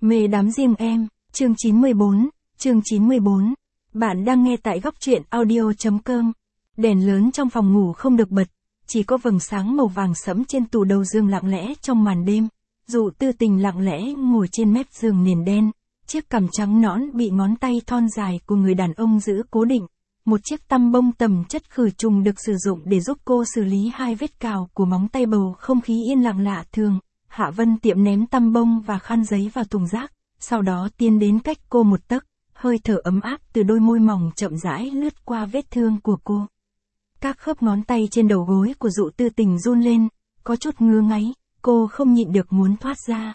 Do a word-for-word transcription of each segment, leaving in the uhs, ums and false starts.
Mê đắm riêng em, chương chín mươi bốn, chương chín mươi bốn. Bạn đang nghe tại góc truyện audio.com. Đèn lớn trong phòng ngủ không được bật, chỉ có vầng sáng màu vàng sẫm trên tủ đầu giường lặng lẽ trong màn đêm. Dụ Tư Tình lặng lẽ ngồi trên mép giường nền đen, chiếc cằm trắng nõn bị ngón tay thon dài của người đàn ông giữ cố định. Một chiếc tăm bông tầm chất khử trùng được sử dụng để giúp cô xử lý hai vết cào của móng tay, bầu không khí yên lặng lạ thường. Hạ Vân Tiệm ném tăm bông và khăn giấy vào thùng rác, sau đó tiến đến cách cô một tấc, hơi thở ấm áp từ đôi môi mỏng chậm rãi lướt qua vết thương của cô. Các khớp ngón tay trên đầu gối của Dụ Tư Tình run lên, có chút ngứa ngáy, cô không nhịn được muốn thoát ra.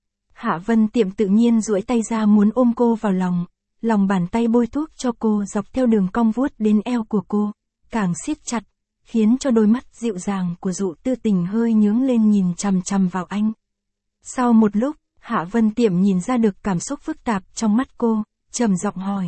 Hạ Vân Tiệm tự nhiên duỗi tay ra muốn ôm cô vào lòng, lòng bàn tay bôi thuốc cho cô dọc theo đường cong vuốt đến eo của cô, càng siết chặt, khiến cho đôi mắt dịu dàng của Dụ Tư Tình hơi nhướng lên nhìn chằm chằm vào anh. Sau một lúc, Hạ Vân Tiệm nhìn ra được cảm xúc phức tạp trong mắt cô, trầm giọng hỏi.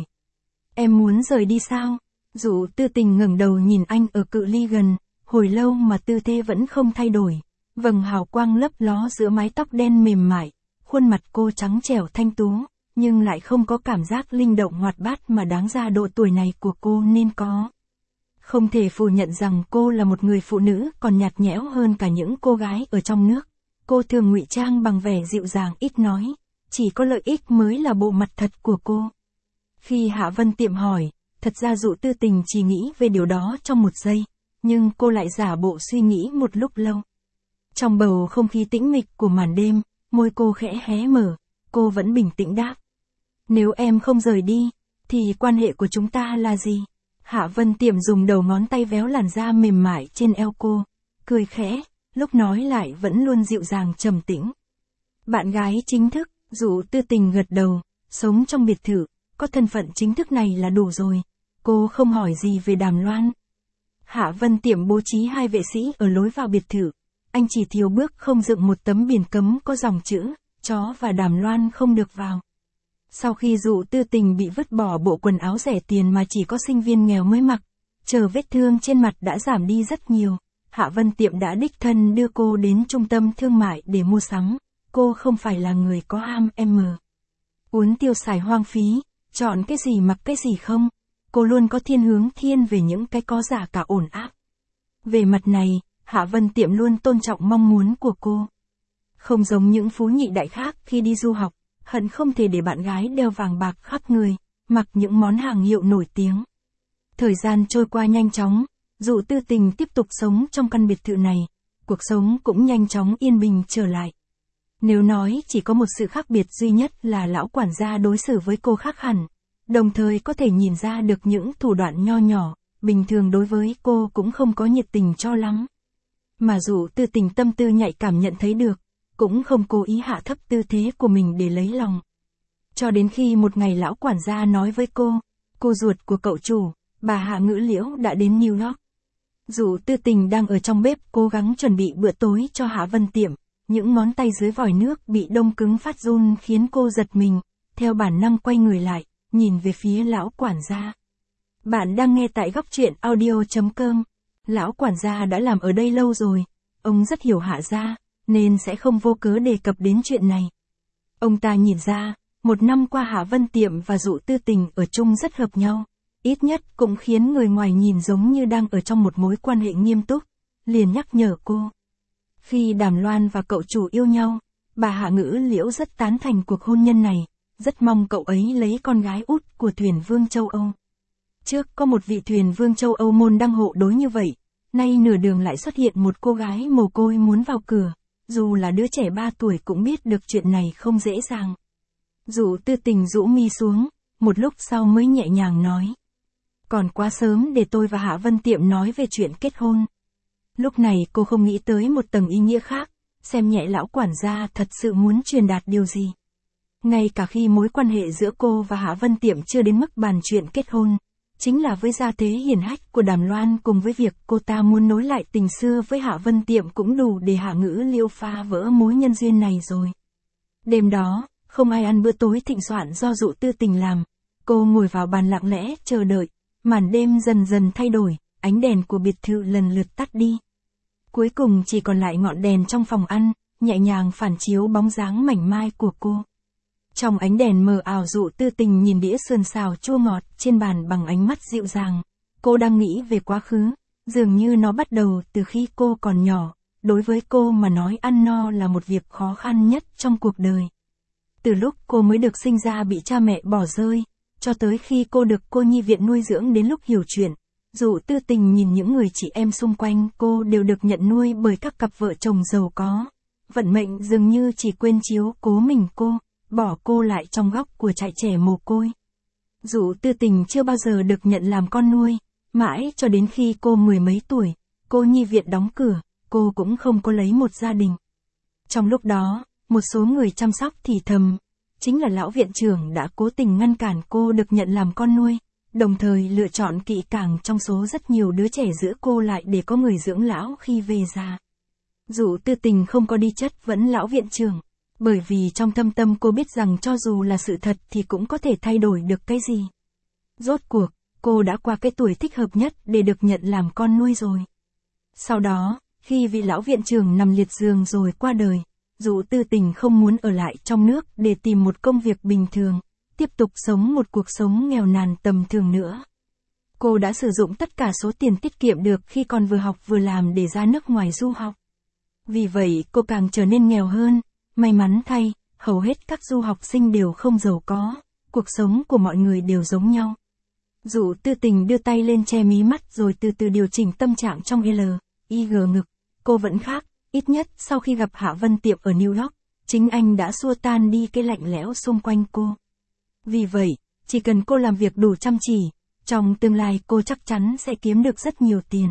Em muốn rời đi sao? Dụ Tư Tình ngẩng đầu nhìn anh ở cự ly gần, hồi lâu mà tư thế vẫn không thay đổi. Vầng hào quang lấp ló giữa mái tóc đen mềm mại, khuôn mặt cô trắng trẻo thanh tú, nhưng lại không có cảm giác linh động hoạt bát mà đáng ra độ tuổi này của cô nên có. Không thể phủ nhận rằng cô là một người phụ nữ còn nhạt nhẽo hơn cả những cô gái ở trong nước. Cô thường ngụy trang bằng vẻ dịu dàng ít nói, chỉ có lợi ích mới là bộ mặt thật của cô. Khi Hạ Vân Tiệm hỏi, thật ra Dụ Tư Tình chỉ nghĩ về điều đó trong một giây, nhưng cô lại giả bộ suy nghĩ một lúc lâu. Trong bầu không khí tĩnh mịch của màn đêm, môi cô khẽ hé mở, cô vẫn bình tĩnh đáp. Nếu em không rời đi, thì quan hệ của chúng ta là gì? Hạ Vân Tiệm dùng đầu ngón tay véo làn da mềm mại trên eo cô, cười khẽ, lúc nói lại vẫn luôn dịu dàng trầm tĩnh. Bạn gái chính thức, Dụ Tư Tình gật đầu, sống trong biệt thự, có thân phận chính thức này là đủ rồi. Cô không hỏi gì về Đàm Loan. Hạ Vân Tiệm bố trí hai vệ sĩ ở lối vào biệt thự. Anh chỉ thiếu bước không dựng một tấm biển cấm có dòng chữ, chó và Đàm Loan không được vào. Sau khi Dụ Tư Tình bị vứt bỏ bộ quần áo rẻ tiền mà chỉ có sinh viên nghèo mới mặc, chờ vết thương trên mặt đã giảm đi rất nhiều, Hạ Vân Tiệm đã đích thân đưa cô đến trung tâm thương mại để mua sắm. Cô không phải là người có ham em muốn tiêu xài hoang phí, chọn cái gì mặc cái gì không. Cô luôn có thiên hướng thiên về những cái có giá cả ổn áp. Về mặt này, Hạ Vân Tiệm luôn tôn trọng mong muốn của cô. Không giống những phú nhị đại khác khi đi du học, hận không thể để bạn gái đeo vàng bạc khắp người, mặc những món hàng hiệu nổi tiếng. Thời gian trôi qua nhanh chóng, Dụ Tư Tình tiếp tục sống trong căn biệt thự này, cuộc sống cũng nhanh chóng yên bình trở lại. Nếu nói chỉ có một sự khác biệt duy nhất là lão quản gia đối xử với cô khác hẳn, đồng thời có thể nhìn ra được những thủ đoạn nho nhỏ, bình thường đối với cô cũng không có nhiệt tình cho lắm. Mà Dụ Tư Tình tâm tư nhạy cảm nhận thấy được, cũng không cố ý hạ thấp tư thế của mình để lấy lòng. Cho đến khi một ngày lão quản gia nói với cô, cô ruột của cậu chủ, bà Hạ Ngữ Liễu đã đến New York. Dụ Tư Tình đang ở trong bếp cố gắng chuẩn bị bữa tối cho Hạ Vân Tiệm, những ngón tay dưới vòi nước bị đông cứng phát run khiến cô giật mình, theo bản năng quay người lại, nhìn về phía lão quản gia. Bạn đang nghe tại góc truyện audio.com. Lão quản gia đã làm ở đây lâu rồi, ông rất hiểu Hạ gia, nên sẽ không vô cớ đề cập đến chuyện này. Ông ta nhìn ra, một năm qua Hạ Vân Tiệm và Dụ Tư Tình ở chung rất hợp nhau, ít nhất cũng khiến người ngoài nhìn giống như đang ở trong một mối quan hệ nghiêm túc, liền nhắc nhở cô. Khi Đàm Loan và cậu chủ yêu nhau, bà Hạ Ngữ Liễu rất tán thành cuộc hôn nhân này, rất mong cậu ấy lấy con gái út của thuyền vương châu Âu. Trước có một vị thuyền vương châu Âu môn đăng hộ đối như vậy, nay nửa đường lại xuất hiện một cô gái mồ côi muốn vào cửa, dù là đứa trẻ ba tuổi cũng biết được chuyện này không dễ dàng. Dụ Tư Tình rũ mi xuống, một lúc sau mới nhẹ nhàng nói. Còn quá sớm để tôi và Hạ Vân Tiệm nói về chuyện kết hôn. Lúc này cô không nghĩ tới một tầng ý nghĩa khác, xem nhẹ lão quản gia thật sự muốn truyền đạt điều gì. Ngay cả khi mối quan hệ giữa cô và Hạ Vân Tiệm chưa đến mức bàn chuyện kết hôn, chính là với gia thế hiển hách của Đàm Loan cùng với việc cô ta muốn nối lại tình xưa với Hạ Vân Tiệm cũng đủ để Hạ Ngữ Liễu phá vỡ mối nhân duyên này rồi. Đêm đó, không ai ăn bữa tối thịnh soạn do Dụ Tư Tình làm. Cô ngồi vào bàn lặng lẽ chờ đợi, màn đêm dần dần thay đổi, ánh đèn của biệt thự lần lượt tắt đi. Cuối cùng chỉ còn lại ngọn đèn trong phòng ăn, nhẹ nhàng phản chiếu bóng dáng mảnh mai của cô. Trong ánh đèn mờ ảo Dụ Tư Tình nhìn đĩa sườn xào chua ngọt trên bàn bằng ánh mắt dịu dàng. Cô đang nghĩ về quá khứ, dường như nó bắt đầu từ khi cô còn nhỏ. Đối với cô mà nói ăn no là một việc khó khăn nhất trong cuộc đời. Từ lúc cô mới được sinh ra bị cha mẹ bỏ rơi, cho tới khi cô được cô nhi viện nuôi dưỡng đến lúc hiểu chuyện, Dụ Tư Tình nhìn những người chị em xung quanh cô đều được nhận nuôi bởi các cặp vợ chồng giàu có. Vận mệnh dường như chỉ quên chiếu cố mình cô, bỏ cô lại trong góc của trại trẻ mồ côi. Dụ Tư Tình chưa bao giờ được nhận làm con nuôi, mãi cho đến khi cô mười mấy tuổi, cô nhi viện đóng cửa, cô cũng không có lấy một gia đình. Trong lúc đó, một số người chăm sóc thì thầm, chính là lão viện trưởng đã cố tình ngăn cản cô được nhận làm con nuôi, đồng thời lựa chọn kỹ càng trong số rất nhiều đứa trẻ giữ cô lại để có người dưỡng lão khi về già. Dụ Tư Tình không có đi chất vấn lão viện trưởng, bởi vì trong thâm tâm cô biết rằng cho dù là sự thật thì cũng có thể thay đổi được cái gì. Rốt cuộc, cô đã qua cái tuổi thích hợp nhất để được nhận làm con nuôi rồi. Sau đó, khi vị lão viện trưởng nằm liệt giường rồi qua đời, Dụ Tư Tình không muốn ở lại trong nước để tìm một công việc bình thường, tiếp tục sống một cuộc sống nghèo nàn tầm thường nữa. Cô đã sử dụng tất cả số tiền tiết kiệm được khi còn vừa học vừa làm để ra nước ngoài du học. Vì vậy cô càng trở nên nghèo hơn, may mắn thay, hầu hết các du học sinh đều không giàu có, cuộc sống của mọi người đều giống nhau. Dụ Tư Tình đưa tay lên che mí mắt rồi từ từ điều chỉnh tâm trạng trong L, I G ngực, cô vẫn khác, ít nhất sau khi gặp Hạ Vân Tiệm ở New York, chính anh đã xua tan đi cái lạnh lẽo xung quanh cô. Vì vậy, chỉ cần cô làm việc đủ chăm chỉ, trong tương lai cô chắc chắn sẽ kiếm được rất nhiều tiền.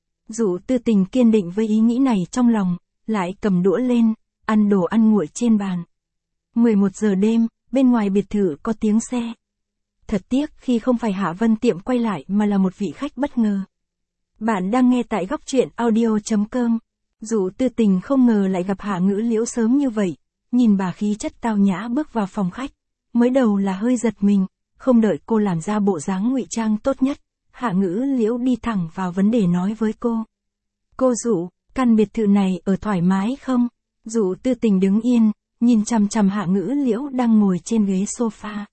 Dụ Tư Tình kiên định với ý nghĩ này trong lòng, lại cầm đũa lên, ăn đồ ăn nguội trên bàn. mười một giờ đêm, bên ngoài biệt thự có tiếng xe. Thật tiếc khi không phải Hạ Vân Tiệm quay lại mà là một vị khách bất ngờ. Bạn đang nghe tại góc truyện audio chấm com. Dụ Tư Tình không ngờ lại gặp Hạ Ngữ Liễu sớm như vậy, nhìn bà khí chất tao nhã bước vào phòng khách. Mới đầu là hơi giật mình, không đợi cô làm ra bộ dáng ngụy trang tốt nhất, Hạ Ngữ Liễu đi thẳng vào vấn đề nói với cô. Cô Dụ, căn biệt thự này ở thoải mái không? Dụ Tư Tình đứng yên, nhìn chằm chằm Hạ Ngữ Liễu đang ngồi trên ghế sofa.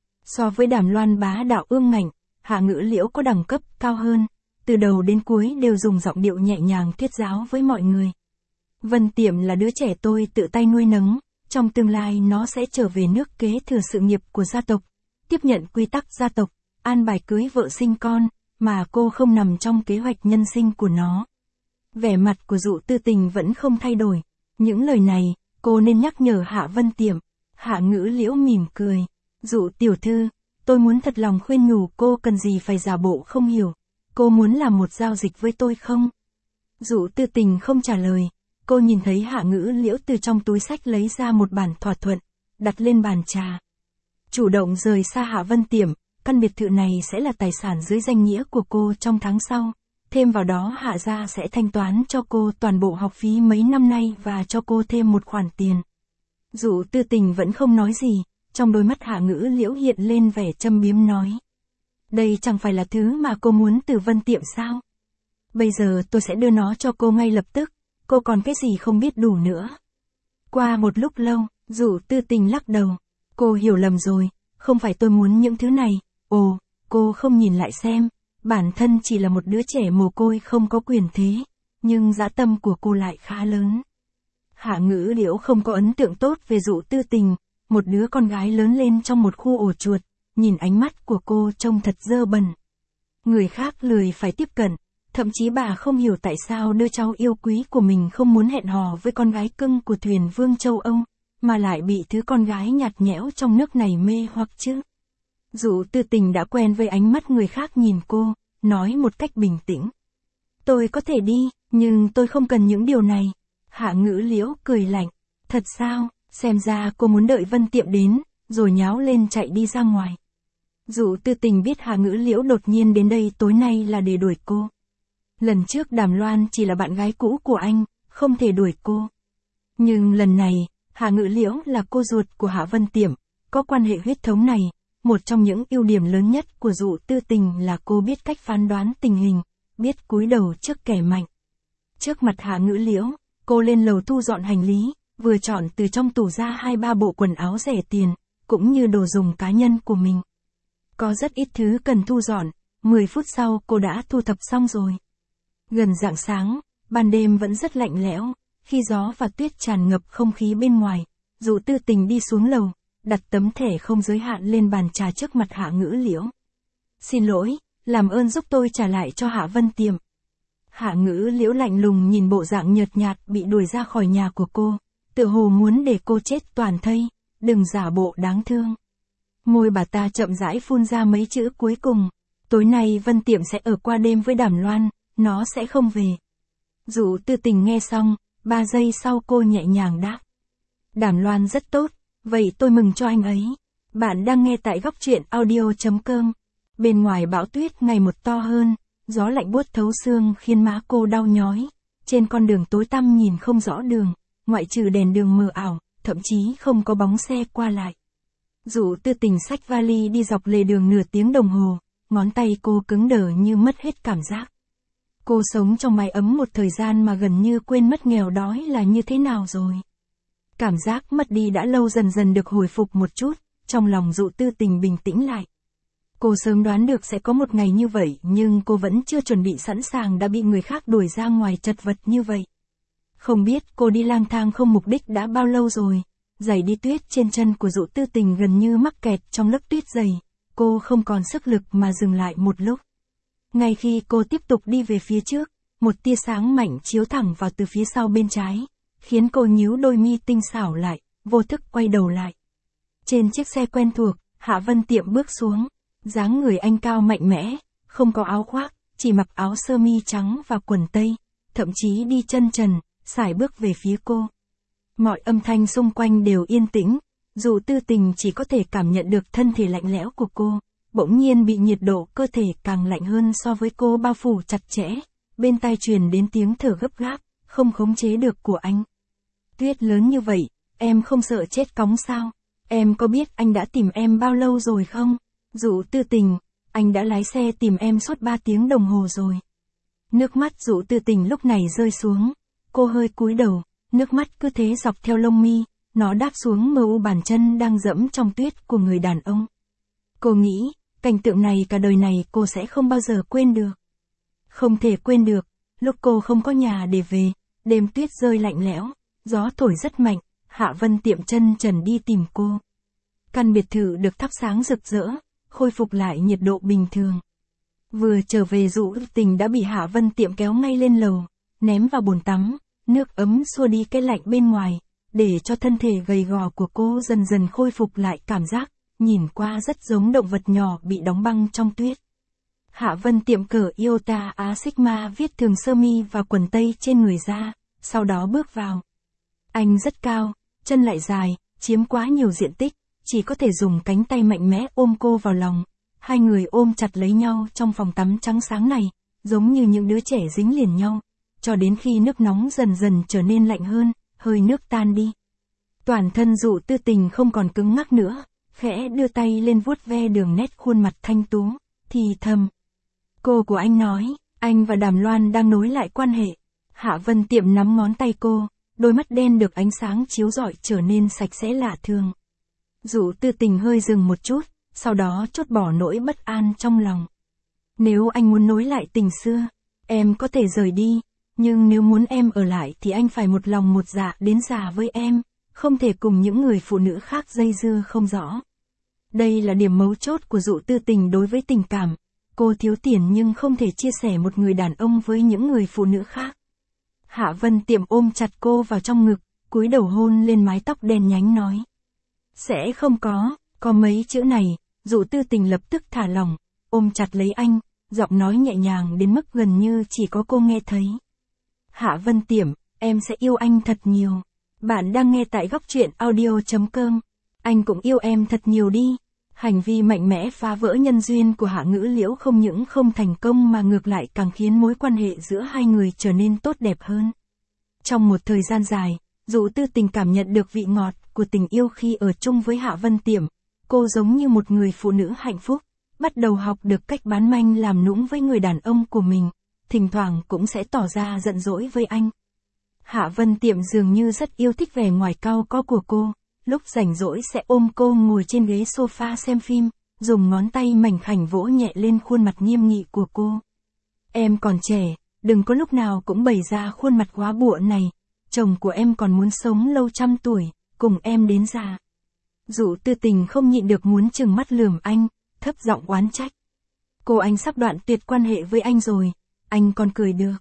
So với Đàm Loan bá đạo ương ngạnh, Hạ Ngữ Liễu có đẳng cấp cao hơn, từ đầu đến cuối đều dùng giọng điệu nhẹ nhàng thuyết giáo với mọi người. Vân Tiệm là đứa trẻ tôi tự tay nuôi nấng, trong tương lai nó sẽ trở về nước kế thừa sự nghiệp của gia tộc, tiếp nhận quy tắc gia tộc, an bài cưới vợ sinh con, mà cô không nằm trong kế hoạch nhân sinh của nó. Vẻ mặt của Dụ Tư Tình vẫn không thay đổi, những lời này, cô nên nhắc nhở Hạ Vân Tiệm. Hạ Ngữ Liễu mỉm cười, Dụ tiểu thư, tôi muốn thật lòng khuyên nhủ cô cần gì phải giả bộ không hiểu, cô muốn làm một giao dịch với tôi không? Dụ Tư Tình không trả lời, cô nhìn thấy Hạ Ngữ Liễu từ trong túi sách lấy ra một bản thỏa thuận, đặt lên bàn trà. Chủ động rời xa Hạ Vân Tiệm, căn biệt thự này sẽ là tài sản dưới danh nghĩa của cô trong tháng sau, thêm vào đó Hạ gia sẽ thanh toán cho cô toàn bộ học phí mấy năm nay và cho cô thêm một khoản tiền. Dụ Tư Tình vẫn không nói gì, trong đôi mắt Hạ Ngữ Liễu hiện lên vẻ châm biếm nói. Đây chẳng phải là thứ mà cô muốn từ Vân Tiệm sao? Bây giờ tôi sẽ đưa nó cho cô ngay lập tức, cô còn cái gì không biết đủ nữa. Qua một lúc lâu, Dụ Tư Tình lắc đầu, cô hiểu lầm rồi, không phải tôi muốn những thứ này, ồ, cô không nhìn lại xem, bản thân chỉ là một đứa trẻ mồ côi không có quyền thế, nhưng dã tâm của cô lại khá lớn. Hạ Ngữ Liễu không có ấn tượng tốt về Dụ Tư Tình, một đứa con gái lớn lên trong một khu ổ chuột, nhìn ánh mắt của cô trông thật dơ bẩn. Người khác lười phải tiếp cận, thậm chí bà không hiểu tại sao đứa cháu yêu quý của mình không muốn hẹn hò với con gái cưng của thuyền vương châu Âu, mà lại bị thứ con gái nhạt nhẽo trong nước này mê hoặc chứ. Dụ Tư Tình đã quen với ánh mắt người khác nhìn cô, nói một cách bình tĩnh. Tôi có thể đi, nhưng tôi không cần những điều này. Hạ Ngữ Liễu cười lạnh, thật sao, xem ra cô muốn đợi Vân Tiệm đến, rồi nháo lên chạy đi ra ngoài. Dụ Tư Tình biết Hạ Ngữ Liễu đột nhiên đến đây tối nay là để đuổi cô. Lần trước Đàm Loan chỉ là bạn gái cũ của anh, không thể đuổi cô. Nhưng lần này, Hạ Ngữ Liễu là cô ruột của Hạ Vân Tiệm, có quan hệ huyết thống này. Một trong những ưu điểm lớn nhất của Dụ Tư Tình là cô biết cách phán đoán tình hình, biết cúi đầu trước kẻ mạnh. Trước mặt Hạ Ngữ Liễu, cô lên lầu thu dọn hành lý, vừa chọn từ trong tủ ra hai ba bộ quần áo rẻ tiền, cũng như đồ dùng cá nhân của mình. Có rất ít thứ cần thu dọn, mười phút sau cô đã thu thập xong rồi. Gần rạng sáng, ban đêm vẫn rất lạnh lẽo, khi gió và tuyết tràn ngập không khí bên ngoài, Dụ Tư Tình đi xuống lầu, đặt tấm thẻ không giới hạn lên bàn trà trước mặt Hạ Ngữ Liễu. Xin lỗi, làm ơn giúp tôi trả lại cho Hạ Vân Tiệm. Hạ Ngữ Liễu lạnh lùng nhìn bộ dạng nhợt nhạt bị đuổi ra khỏi nhà của cô, tựa hồ muốn để cô chết toàn thây, đừng giả bộ đáng thương. Môi bà ta chậm rãi phun ra mấy chữ cuối cùng, tối nay Vân Tiệm sẽ ở qua đêm với Đàm Loan, nó sẽ không về. Dụ Tư Tình nghe xong, ba giây sau cô nhẹ nhàng đáp. Đàm Loan rất tốt, vậy tôi mừng cho anh ấy. Bạn đang nghe tại góc truyện audio chấm com. Bên ngoài bão tuyết ngày một to hơn, gió lạnh buốt thấu xương khiến má cô đau nhói. Trên con đường tối tăm nhìn không rõ đường, ngoại trừ đèn đường mờ ảo, thậm chí không có bóng xe qua lại. Dụ Tư Tình xách vali đi dọc lề đường nửa tiếng đồng hồ, ngón tay cô cứng đờ như mất hết cảm giác. Cô sống trong mái ấm một thời gian mà gần như quên mất nghèo đói là như thế nào rồi. Cảm giác mất đi đã lâu dần dần được hồi phục một chút, trong lòng Dụ Tư Tình bình tĩnh lại. Cô sớm đoán được sẽ có một ngày như vậy, nhưng cô vẫn chưa chuẩn bị sẵn sàng đã bị người khác đuổi ra ngoài chật vật như vậy. Không biết cô đi lang thang không mục đích đã bao lâu rồi, giày đi tuyết trên chân của Dụ Tư Tình gần như mắc kẹt trong lớp tuyết dày, cô không còn sức lực mà dừng lại một lúc. Ngay khi cô tiếp tục đi về phía trước, một tia sáng mạnh chiếu thẳng vào từ phía sau bên trái, khiến cô nhíu đôi mi tinh xảo lại, vô thức quay đầu lại. Trên chiếc xe quen thuộc, Hạ Vân Tiệm bước xuống, dáng người anh cao mạnh mẽ, không có áo khoác, chỉ mặc áo sơ mi trắng và quần tây, thậm chí đi chân trần, sải bước về phía cô. Mọi âm thanh xung quanh đều yên tĩnh, Dụ Tư Tình chỉ có thể cảm nhận được thân thể lạnh lẽo của cô, bỗng nhiên bị nhiệt độ cơ thể càng lạnh hơn so với cô bao phủ chặt chẽ, bên tai truyền đến tiếng thở gấp gáp, không khống chế được của anh. Tuyết lớn như vậy, em không sợ chết cóng sao? Em có biết anh đã tìm em bao lâu rồi không? Dụ Tư Tình, anh đã lái xe tìm em suốt ba tiếng đồng hồ rồi. Nước mắt Dụ Tư Tình lúc này rơi xuống, cô hơi cúi đầu, nước mắt cứ thế dọc theo lông mi, nó đáp xuống mờ u bàn chân đang dẫm trong tuyết của người đàn ông. Cô nghĩ, cảnh tượng này cả đời này cô sẽ không bao giờ quên được. Không thể quên được, lúc cô không có nhà để về, đêm tuyết rơi lạnh lẽo, gió thổi rất mạnh, Hạ Vân Tiệm chân trần đi tìm cô. Căn biệt thự được thắp sáng rực rỡ, khôi phục lại nhiệt độ bình thường. Vừa trở về Dụ Tình đã bị Hạ Vân Tiệm kéo ngay lên lầu, ném vào bồn tắm, nước ấm xua đi cái lạnh bên ngoài, để cho thân thể gầy gò của cô dần dần khôi phục lại cảm giác, nhìn qua rất giống động vật nhỏ bị đóng băng trong tuyết. Hạ Vân Tiệm cởi Iota Á Sigma viết thường sơ mi và quần tây trên người ra, sau đó bước vào. Anh rất cao, chân lại dài, chiếm quá nhiều diện tích, chỉ có thể dùng cánh tay mạnh mẽ ôm cô vào lòng. Hai người ôm chặt lấy nhau trong phòng tắm trắng sáng này, giống như những đứa trẻ dính liền nhau, cho đến khi nước nóng dần dần trở nên lạnh hơn, hơi nước tan đi. Toàn thân Dụ Tư Tình không còn cứng ngắc nữa, khẽ đưa tay lên vuốt ve đường nét khuôn mặt thanh tú, thì thầm. Cô của anh nói, anh và Đàm Loan đang nối lại quan hệ. Hạ Vân Tiệm nắm ngón tay cô, đôi mắt đen được ánh sáng chiếu rọi trở nên sạch sẽ lạ thường. Dụ Tư Tình hơi dừng một chút, sau đó chốt bỏ nỗi bất an trong lòng. Nếu anh muốn nối lại tình xưa, em có thể rời đi, nhưng nếu muốn em ở lại thì anh phải một lòng một dạ đến già với em, không thể cùng những người phụ nữ khác dây dưa không rõ. Đây là điểm mấu chốt của Dụ Tư Tình đối với tình cảm. Cô thiếu tiền nhưng không thể chia sẻ một người đàn ông với những người phụ nữ khác. Hạ Vân Tiệm ôm chặt cô vào trong ngực, cúi đầu hôn lên mái tóc đen nhánh nói. Sẽ không có, có mấy chữ này, Dụ Tư Tình lập tức thả lỏng, ôm chặt lấy anh, giọng nói nhẹ nhàng đến mức gần như chỉ có cô nghe thấy. Hạ Vân Tiệm, em sẽ yêu anh thật nhiều. Bạn đang nghe tại góc truyện audio chấm com. Anh cũng yêu em thật nhiều đi. Hành vi mạnh mẽ phá vỡ nhân duyên của Hạ Ngữ Liễu không những không thành công mà ngược lại càng khiến mối quan hệ giữa hai người trở nên tốt đẹp hơn. Trong một thời gian dài, Dụ Tư Tình cảm nhận được vị ngọt của tình yêu khi ở chung với Hạ Vân Tiệm. Cô giống như một người phụ nữ hạnh phúc, bắt đầu học được cách bán manh làm nũng với người đàn ông của mình, thỉnh thoảng cũng sẽ tỏ ra giận dỗi với anh. Hạ Vân Tiệm dường như rất yêu thích vẻ ngoài cau có của cô, lúc rảnh rỗi sẽ ôm cô ngồi trên ghế sofa xem phim, dùng ngón tay mảnh khảnh vỗ nhẹ lên khuôn mặt nghiêm nghị của cô. Em còn trẻ, đừng có lúc nào cũng bày ra khuôn mặt quá bụa này, chồng của em còn muốn sống lâu trăm tuổi, cùng em đến già. Dụ Tư Tình không nhịn được muốn trừng mắt lườm anh, thấp giọng oán trách. Cô anh sắp đoạn tuyệt quan hệ với anh rồi, anh còn cười được.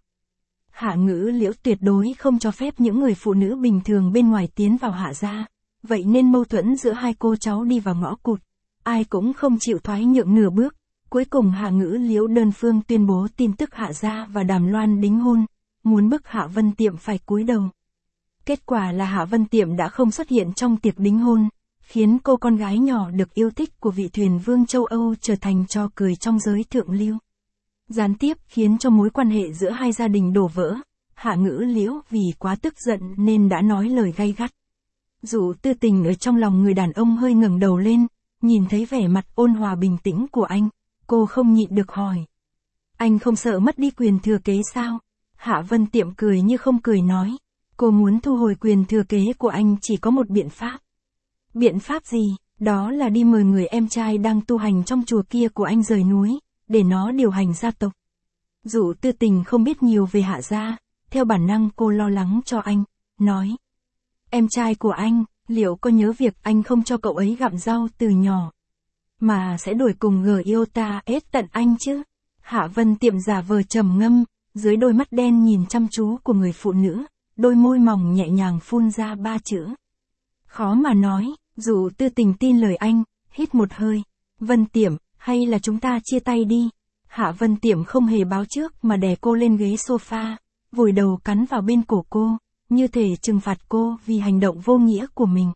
Hạ Ngữ Liễu tuyệt đối không cho phép những người phụ nữ bình thường bên ngoài tiến vào Hạ gia, vậy nên mâu thuẫn giữa hai cô cháu đi vào ngõ cụt, ai cũng không chịu thoái nhượng nửa bước. Cuối cùng Hạ Ngữ Liễu đơn phương tuyên bố tin tức Hạ gia và Đàm Loan đính hôn, muốn bức Hạ Vân Tiệm phải cúi đầu. Kết quả là Hạ Vân Tiệm đã không xuất hiện trong tiệc đính hôn, khiến cô con gái nhỏ được yêu thích của vị thuyền vương châu Âu trở thành trò cười trong giới thượng lưu. Gián tiếp khiến cho mối quan hệ giữa hai gia đình đổ vỡ, Hạ Ngữ Liễu vì quá tức giận nên đã nói lời gay gắt. Dụ Tư Tình ở trong lòng người đàn ông hơi ngẩng đầu lên, nhìn thấy vẻ mặt ôn hòa bình tĩnh của anh, cô không nhịn được hỏi. Anh không sợ mất đi quyền thừa kế sao? Hạ Vân Tiệm cười như không cười nói. Cô muốn thu hồi quyền thừa kế của anh chỉ có một biện pháp. Biện pháp gì? Đó là đi mời người em trai đang tu hành trong chùa kia của anh rời núi, để nó điều hành gia tộc. Dụ Tư Tình không biết nhiều về Hạ gia, theo bản năng cô lo lắng cho anh, nói. Em trai của anh, liệu có nhớ việc anh không cho cậu ấy gặm rau từ nhỏ, mà sẽ đuổi cùng gờ yêu ta ết tận anh chứ? Hạ Vân Tiệm giả vờ trầm ngâm, dưới đôi mắt đen nhìn chăm chú của người phụ nữ, đôi môi mỏng nhẹ nhàng phun ra ba chữ. Khó mà nói. Dụ Tư Tình tin lời anh, hít một hơi. Vân Tiệm, hay là chúng ta chia tay đi? Hạ Vân Tiệm không hề báo trước mà đè cô lên ghế sofa, vùi đầu cắn vào bên cổ cô, như thể trừng phạt cô vì hành động vô nghĩa của mình.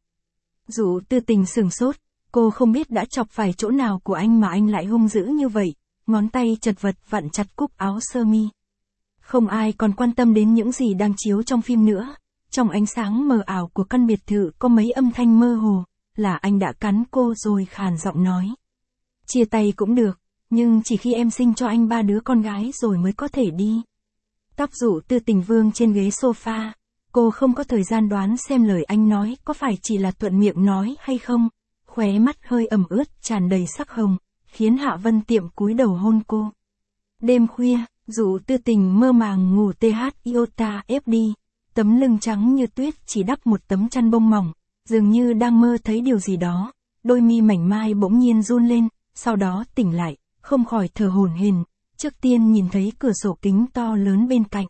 Dụ Tư Tình sửng sốt, cô không biết đã chọc phải chỗ nào của anh mà anh lại hung dữ như vậy, ngón tay chật vật vặn chặt cúc áo sơ mi. Không ai còn quan tâm đến những gì đang chiếu trong phim nữa, trong ánh sáng mờ ảo của căn biệt thự có mấy âm thanh mơ hồ, là anh đã cắn cô rồi khàn giọng nói. Chia tay cũng được, nhưng chỉ khi em sinh cho anh ba đứa con gái rồi mới có thể đi. Tóc Dụ Tư Tình vương trên ghế sofa, cô không có thời gian đoán xem lời anh nói có phải chỉ là thuận miệng nói hay không, khóe mắt hơi ẩm ướt tràn đầy sắc hồng, khiến Hạ Vân Tiệm cúi đầu hôn cô. Đêm khuya, Dụ Tư Tình mơ màng ngủ tê hát iota ép đi, tấm lưng trắng như tuyết chỉ đắp một tấm chăn bông mỏng, dường như đang mơ thấy điều gì đó, đôi mi mảnh mai bỗng nhiên run lên, sau đó tỉnh lại, không khỏi thở hổn hển, trước tiên nhìn thấy cửa sổ kính to lớn bên cạnh.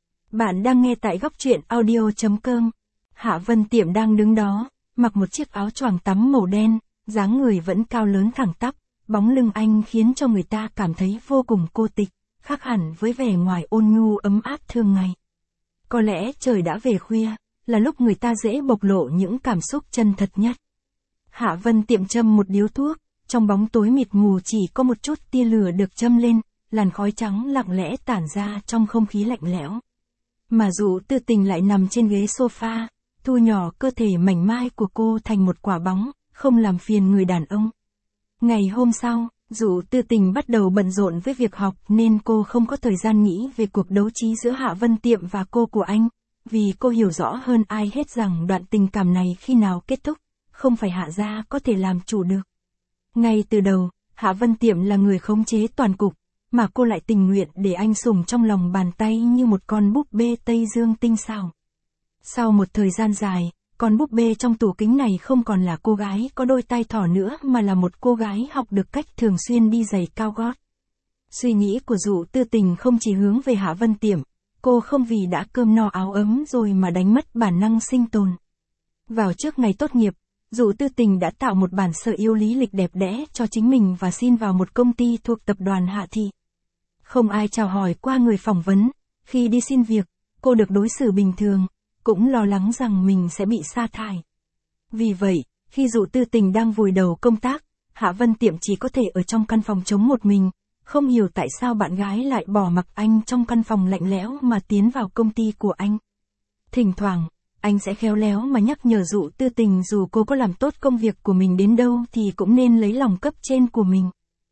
Bạn đang nghe tại góc truyện audio chấm com. Hạ Vân Tiệm đang đứng đó, mặc một chiếc áo choàng tắm màu đen, dáng người vẫn cao lớn thẳng tắp, bóng lưng anh khiến cho người ta cảm thấy vô cùng cô tịch, khác hẳn với vẻ ngoài ôn nhu ấm áp thường ngày. Có lẽ trời đã về khuya, là lúc người ta dễ bộc lộ những cảm xúc chân thật nhất. Hạ Vân Tiệm châm một điếu thuốc, trong bóng tối mịt mù chỉ có một chút tia lửa được châm lên, làn khói trắng lặng lẽ tản ra trong không khí lạnh lẽo. Mà Dụ Tư Tình lại nằm trên ghế sofa, thu nhỏ cơ thể mảnh mai của cô thành một quả bóng, không làm phiền người đàn ông. Ngày hôm sau, Dụ Tư Tình bắt đầu bận rộn với việc học nên cô không có thời gian nghĩ về cuộc đấu trí giữa Hạ Vân Tiệm và cô của anh, vì cô hiểu rõ hơn ai hết rằng đoạn tình cảm này khi nào kết thúc, không phải Hạ gia có thể làm chủ được. Ngay từ đầu, Hạ Vân Tiệm là người khống chế toàn cục, mà cô lại tình nguyện để anh sủng trong lòng bàn tay như một con búp bê Tây Dương tinh xảo. Sau một thời gian dài, con búp bê trong tủ kính này không còn là cô gái có đôi tai thỏ nữa mà là một cô gái học được cách thường xuyên đi giày cao gót. Suy nghĩ của Dụ Tư Tình không chỉ hướng về Hạ Vân Tiệm, cô không vì đã cơm no áo ấm rồi mà đánh mất bản năng sinh tồn. Vào trước ngày tốt nghiệp, Dụ Tư Tình đã tạo một bản sở yêu lý lịch đẹp đẽ cho chính mình và xin vào một công ty thuộc tập đoàn Hạ Thị. Không ai chào hỏi qua người phỏng vấn, khi đi xin việc, cô được đối xử bình thường, cũng lo lắng rằng mình sẽ bị sa thải. Vì vậy, khi Dụ Tư Tình đang vùi đầu công tác, Hạ Vân Tiệm chỉ có thể ở trong căn phòng trống một mình, không hiểu tại sao bạn gái lại bỏ mặc anh trong căn phòng lạnh lẽo mà tiến vào công ty của anh. Thỉnh thoảng, anh sẽ khéo léo mà nhắc nhở Dụ Tư Tình dù cô có làm tốt công việc của mình đến đâu thì cũng nên lấy lòng cấp trên của mình.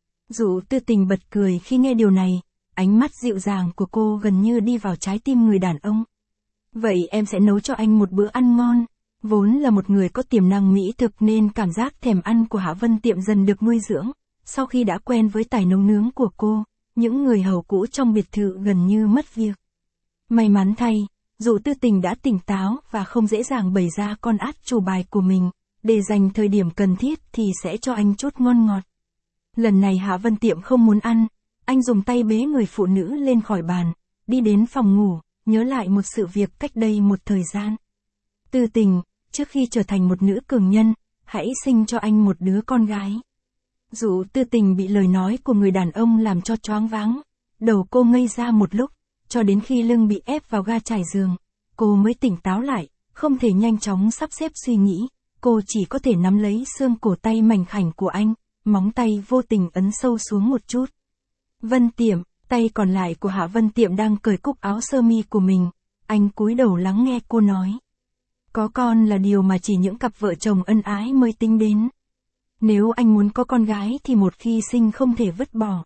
Dụ Tư Tình bật cười khi nghe điều này, ánh mắt dịu dàng của cô gần như đi vào trái tim người đàn ông. Vậy em sẽ nấu cho anh một bữa ăn ngon. Vốn là một người có tiềm năng mỹ thực nên cảm giác thèm ăn của Hạ Vân Tiệm dần được nuôi dưỡng. Sau khi đã quen với tài nấu nướng của cô, những người hầu cũ trong biệt thự gần như mất việc. May mắn thay, Dụ Tư Tình đã tỉnh táo và không dễ dàng bày ra con át chủ bài của mình, để dành thời điểm cần thiết thì sẽ cho anh chút ngon ngọt. Lần này Hạ Vân Tiệm không muốn ăn, anh dùng tay bế người phụ nữ lên khỏi bàn, đi đến phòng ngủ, nhớ lại một sự việc cách đây một thời gian. Tư Tình, trước khi trở thành một nữ cường nhân, hãy sinh cho anh một đứa con gái. Dụ Tư Tình bị lời nói của người đàn ông làm cho choáng váng, đầu cô ngây ra một lúc, cho đến khi lưng bị ép vào ga trải giường, cô mới tỉnh táo lại, không thể nhanh chóng sắp xếp suy nghĩ, cô chỉ có thể nắm lấy xương cổ tay mảnh khảnh của anh, móng tay vô tình ấn sâu xuống một chút. Vân Tiệm, tay còn lại của Hạ Vân Tiệm đang cởi cúc áo sơ mi của mình, anh cúi đầu lắng nghe cô nói. Có con là điều mà chỉ những cặp vợ chồng ân ái mới tính đến. Nếu anh muốn có con gái thì một khi sinh không thể vứt bỏ.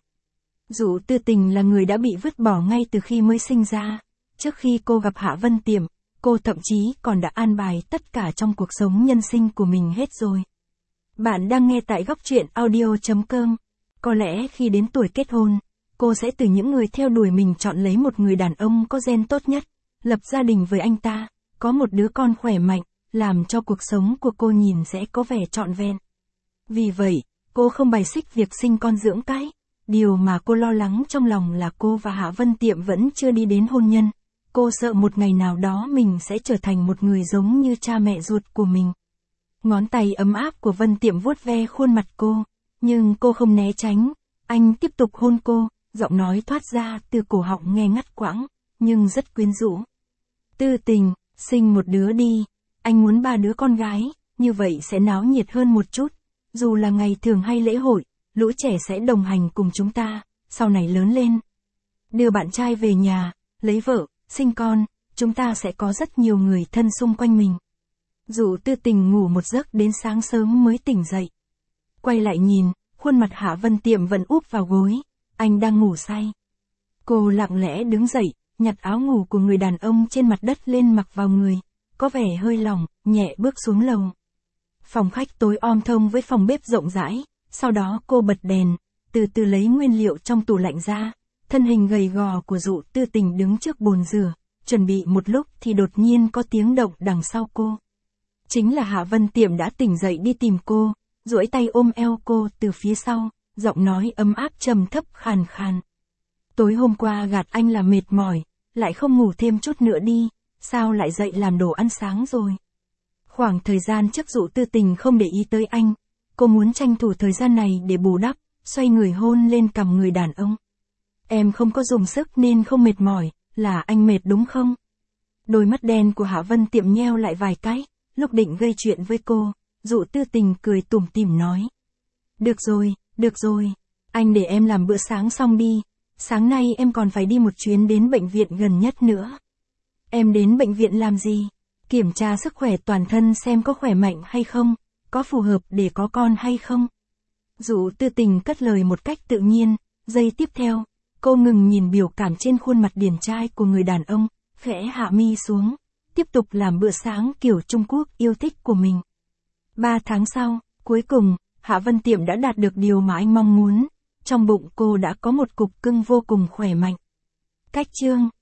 Dụ Tư Tình là người đã bị vứt bỏ ngay từ khi mới sinh ra. Trước khi cô gặp Hạ Vân Tiệm, cô thậm chí còn đã an bài tất cả trong cuộc sống nhân sinh của mình hết rồi. Bạn đang nghe tại góc truyện audio chấm com. Có lẽ khi đến tuổi kết hôn, cô sẽ từ những người theo đuổi mình chọn lấy một người đàn ông có gen tốt nhất, lập gia đình với anh ta, có một đứa con khỏe mạnh, làm cho cuộc sống của cô nhìn sẽ có vẻ trọn vẹn. Vì vậy, cô không bài xích việc sinh con dưỡng cái. Điều mà cô lo lắng trong lòng là cô và Hạ Vân Tiệm vẫn chưa đi đến hôn nhân. Cô sợ một ngày nào đó mình sẽ trở thành một người giống như cha mẹ ruột của mình. Ngón tay ấm áp của Vân Tiệm vuốt ve khuôn mặt cô, nhưng cô không né tránh. Anh tiếp tục hôn cô, giọng nói thoát ra từ cổ họng nghe ngắt quãng, nhưng rất quyến rũ. Tư Tình, sinh một đứa đi, anh muốn ba đứa con gái, như vậy sẽ náo nhiệt hơn một chút. Dù là ngày thường hay lễ hội, lũ trẻ sẽ đồng hành cùng chúng ta, sau này lớn lên. Đưa bạn trai về nhà, lấy vợ, sinh con, chúng ta sẽ có rất nhiều người thân xung quanh mình. Dụ Tư Tình ngủ một giấc đến sáng sớm mới tỉnh dậy. Quay lại nhìn, khuôn mặt Hạ Vân Tiệm vẫn úp vào gối, anh đang ngủ say. Cô lặng lẽ đứng dậy, nhặt áo ngủ của người đàn ông trên mặt đất lên mặc vào người, có vẻ hơi lỏng, nhẹ bước xuống lầu. Phòng khách tối om thông với phòng bếp rộng rãi, sau đó cô bật đèn, từ từ lấy nguyên liệu trong tủ lạnh ra, thân hình gầy gò của Dụ Tư Tình đứng trước bồn rửa, chuẩn bị một lúc thì đột nhiên có tiếng động đằng sau cô. Chính là Hạ Vân Tiệm đã tỉnh dậy đi tìm cô, duỗi tay ôm eo cô từ phía sau, giọng nói ấm áp trầm thấp khàn khàn. Tối hôm qua gạt anh là mệt mỏi, lại không ngủ thêm chút nữa đi, sao lại dậy làm đồ ăn sáng rồi. Khoảng thời gian trước Dụ Tư Tình không để ý tới anh, cô muốn tranh thủ thời gian này để bù đắp, xoay người hôn lên cằm người đàn ông. Em không có dùng sức nên không mệt mỏi, là anh mệt đúng không? Đôi mắt đen của Hạ Vân Tiệm nheo lại vài cái, lúc định gây chuyện với cô, Dụ Tư Tình cười tủm tỉm nói. Được rồi, được rồi, anh để em làm bữa sáng xong đi, sáng nay em còn phải đi một chuyến đến bệnh viện gần nhất nữa. Em đến bệnh viện làm gì? Kiểm tra sức khỏe toàn thân xem có khỏe mạnh hay không, có phù hợp để có con hay không. Dụ Tư Tình cất lời một cách tự nhiên, giây tiếp theo, cô ngừng nhìn biểu cảm trên khuôn mặt điển trai của người đàn ông, khẽ hạ mi xuống, tiếp tục làm bữa sáng kiểu Trung Quốc yêu thích của mình. Ba tháng sau, cuối cùng, Hạ Vân Tiệm đã đạt được điều mà anh mong muốn, trong bụng cô đã có một cục cưng vô cùng khỏe mạnh. Cách chương